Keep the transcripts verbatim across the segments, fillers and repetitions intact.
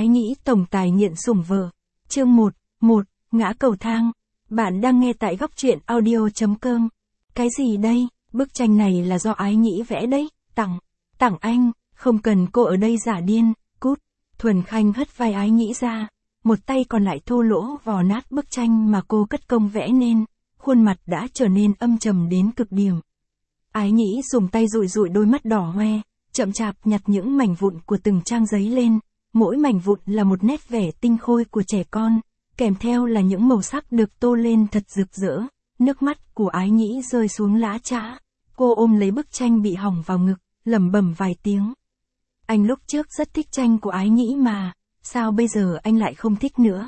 Ái Nhĩ tổng tài nghiện sủng vợ. Chương một, một, ngã cầu thang. Bạn đang nghe tại góc truyện audio chấm com. Cái gì đây? Bức tranh này là do Ái Nhĩ vẽ đấy, tặng, tặng anh, không cần cô ở đây giả điên, cút. Thuần Khanh hất vai Ái Nhĩ ra, một tay còn lại thô lỗ vò nát bức tranh mà cô cất công vẽ nên, khuôn mặt đã trở nên âm trầm đến cực điểm. Ái Nhĩ dùng tay dụi dụi đôi mắt đỏ hoe, chậm chạp nhặt những mảnh vụn của từng trang giấy lên, mỗi mảnh vụn là một nét vẻ tinh khôi của trẻ con, kèm theo là những màu sắc được tô lên thật rực rỡ. Nước mắt của Ái Nhĩ rơi xuống lã chã, cô ôm lấy bức tranh bị hỏng vào ngực, lẩm bẩm vài tiếng. Anh lúc trước rất thích tranh của Ái Nhĩ mà, sao bây giờ anh lại không thích nữa?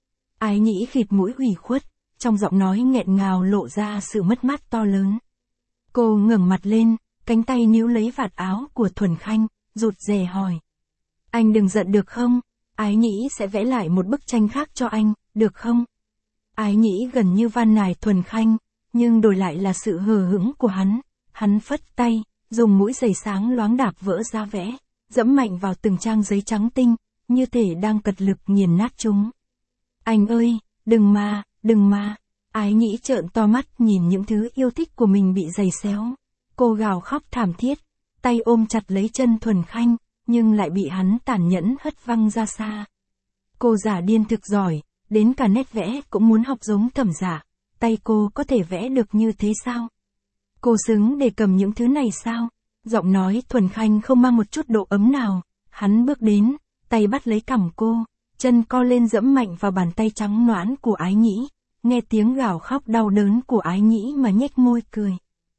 Ái Nhĩ khịt mũi ủy khuất, trong giọng nói nghẹn ngào lộ ra sự mất mát to lớn. Cô ngẩng mặt lên, cánh tay níu lấy vạt áo của Thuần Khanh, rụt rè hỏi. Anh đừng giận được không? Ái Nhĩ sẽ vẽ lại một bức tranh khác cho anh, được không? Ái Nhĩ gần như van nài Thuần Khanh, nhưng đổi lại là sự hờ hững của hắn. Hắn phất tay, dùng mũi giày sáng loáng đạp vỡ ra vẽ, dẫm mạnh vào từng trang giấy trắng tinh, như thể đang cật lực nghiền nát chúng. Anh ơi, đừng mà, đừng mà. Ái Nhĩ trợn to mắt nhìn những thứ yêu thích của mình bị giày xéo. Cô gào khóc thảm thiết, tay ôm chặt lấy chân Thuần Khanh, nhưng lại bị hắn tàn nhẫn hất văng ra xa. Cô giả điên thực giỏi, đến cả nét vẽ cũng muốn học giống Thẩm Giả. Tay cô có thể vẽ được như thế sao? Cô xứng để cầm những thứ này sao? Giọng nói Thuần Khanh không mang một chút độ ấm nào. Hắn bước đến, tay bắt lấy cằm cô, chân co lên dẫm mạnh vào bàn tay trắng nõn của Ái Nhĩ. Nghe tiếng gào khóc đau đớn của Ái Nhĩ mà nhếch môi cười.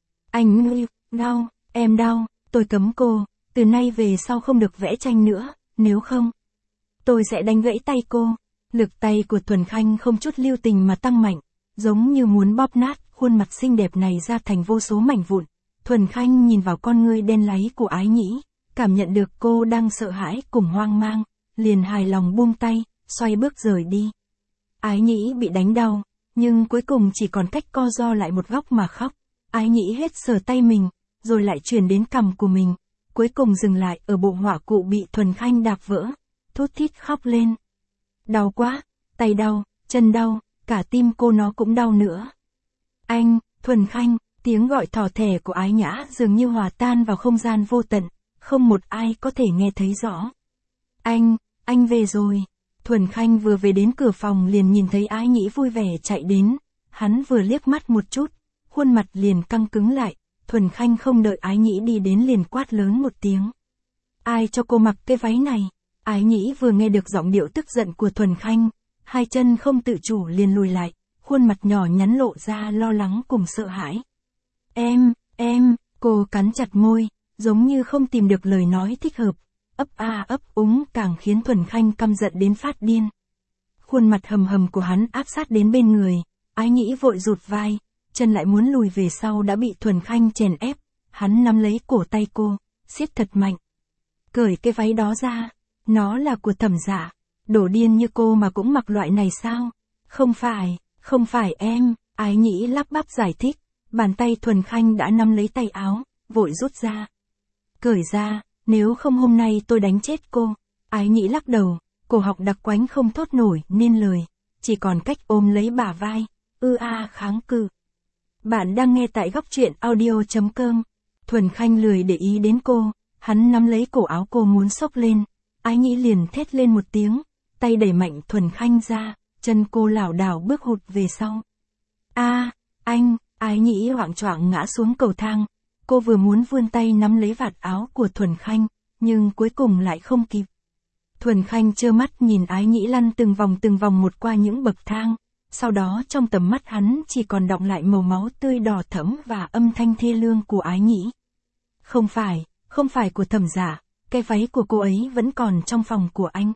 Anh ơi, đau, em đau, tôi cấm cô, từ nay về sau không được vẽ tranh nữa, nếu không, tôi sẽ đánh gãy tay cô. Lực tay của Thuần Khanh không chút lưu tình mà tăng mạnh, giống như muốn bóp nát khuôn mặt xinh đẹp này ra thành vô số mảnh vụn. Thuần Khanh nhìn vào con ngươi đen láy của Ái Nhĩ, cảm nhận được cô đang sợ hãi cùng hoang mang, liền hài lòng buông tay, xoay bước rời đi. Ái Nhĩ bị đánh đau, nhưng cuối cùng chỉ còn cách co ro lại một góc mà khóc. Ái Nhĩ hết sờ tay mình, rồi lại chuyển đến cằm của mình, cuối cùng dừng lại ở bộ họa cụ bị Thuần Khanh đạp vỡ, thút thít khóc lên. Đau quá, tay đau, chân đau, cả tim cô nó cũng đau nữa. Anh, Thuần Khanh, tiếng gọi thỏ thẻ của Ái Nhã dường như hòa tan vào không gian vô tận, không một ai có thể nghe thấy rõ. Anh, anh về rồi. Thuần Khanh vừa về đến cửa phòng liền nhìn thấy Ái Nhĩ vui vẻ chạy đến, hắn vừa liếc mắt một chút, khuôn mặt liền căng cứng lại. Thuần Khanh không đợi Ái Nhĩ đi đến liền quát lớn một tiếng. Ai cho cô mặc cái váy này? Ái Nhĩ vừa nghe được giọng điệu tức giận của Thuần Khanh, hai chân không tự chủ liền lùi lại, khuôn mặt nhỏ nhắn lộ ra lo lắng cùng sợ hãi. Em, em, cô cắn chặt môi, giống như không tìm được lời nói thích hợp, ấp a ấp úng càng khiến Thuần Khanh căm giận đến phát điên. Khuôn mặt hầm hầm của hắn áp sát đến bên người, Ái Nhĩ vội rụt vai, chân lại muốn lùi về sau đã bị Thuần Khanh chèn ép, hắn nắm lấy cổ tay cô, siết thật mạnh. Cởi cái váy đó ra, nó là của Thẩm Giả, đổ điên như cô mà cũng mặc loại này sao? Không phải, không phải em, Ái Nhĩ lắp bắp giải thích, bàn tay Thuần Khanh đã nắm lấy tay áo, vội rút ra. Cởi ra, nếu không hôm nay tôi đánh chết cô. Ái Nhĩ lắc đầu, cổ họng đặc quánh không thốt nổi nên lời, chỉ còn cách ôm lấy bả vai, ư a kháng cự. Bạn đang nghe tại góc truyện audio chấm com. Thuần Khanh lười để ý đến cô, hắn nắm lấy cổ áo cô muốn xốc lên. Ái Nhĩ liền thét lên một tiếng, tay đẩy mạnh Thuần Khanh ra, chân cô lảo đảo bước hụt về sau. A, anh, Ái Nhĩ hoảng choạng ngã xuống cầu thang. Cô vừa muốn vươn tay nắm lấy vạt áo của Thuần Khanh, nhưng cuối cùng lại không kịp. Thuần Khanh trơ mắt nhìn Ái Nhĩ lăn từng vòng từng vòng một qua những bậc thang. Sau đó trong tầm mắt hắn chỉ còn đọng lại màu máu tươi đỏ thẫm và âm thanh thê lương của Ái Nhĩ. Không phải, không phải của Thẩm Giả, cái váy của cô ấy vẫn còn trong phòng của anh.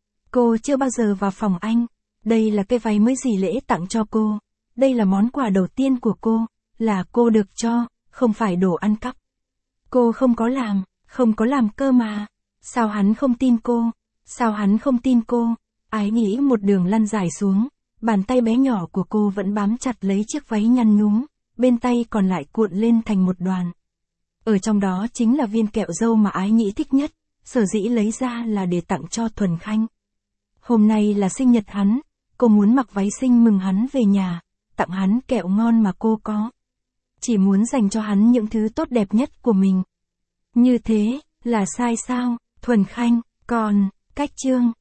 Cô chưa bao giờ vào phòng anh, đây là cái váy mới dì lễ tặng cho cô, đây là món quà đầu tiên của cô, là cô được cho, không phải đồ ăn cắp. Cô không có làm, không có làm cơ mà, sao hắn không tin cô, sao hắn không tin cô? Ái Nhĩ một đường lăn dài xuống. Bàn tay bé nhỏ của cô vẫn bám chặt lấy chiếc váy nhăn nhúm, bên tay còn lại cuộn lên thành một đoàn. Ở trong đó chính là viên kẹo dâu mà Ái Nhĩ thích nhất, sở dĩ lấy ra là để tặng cho Thuần Khanh. Hôm nay là sinh nhật hắn, cô muốn mặc váy xinh mừng hắn về nhà, tặng hắn kẹo ngon mà cô có. Chỉ muốn dành cho hắn những thứ tốt đẹp nhất của mình. Như thế, là sai sao, Thuần Khanh, còn, cách chương.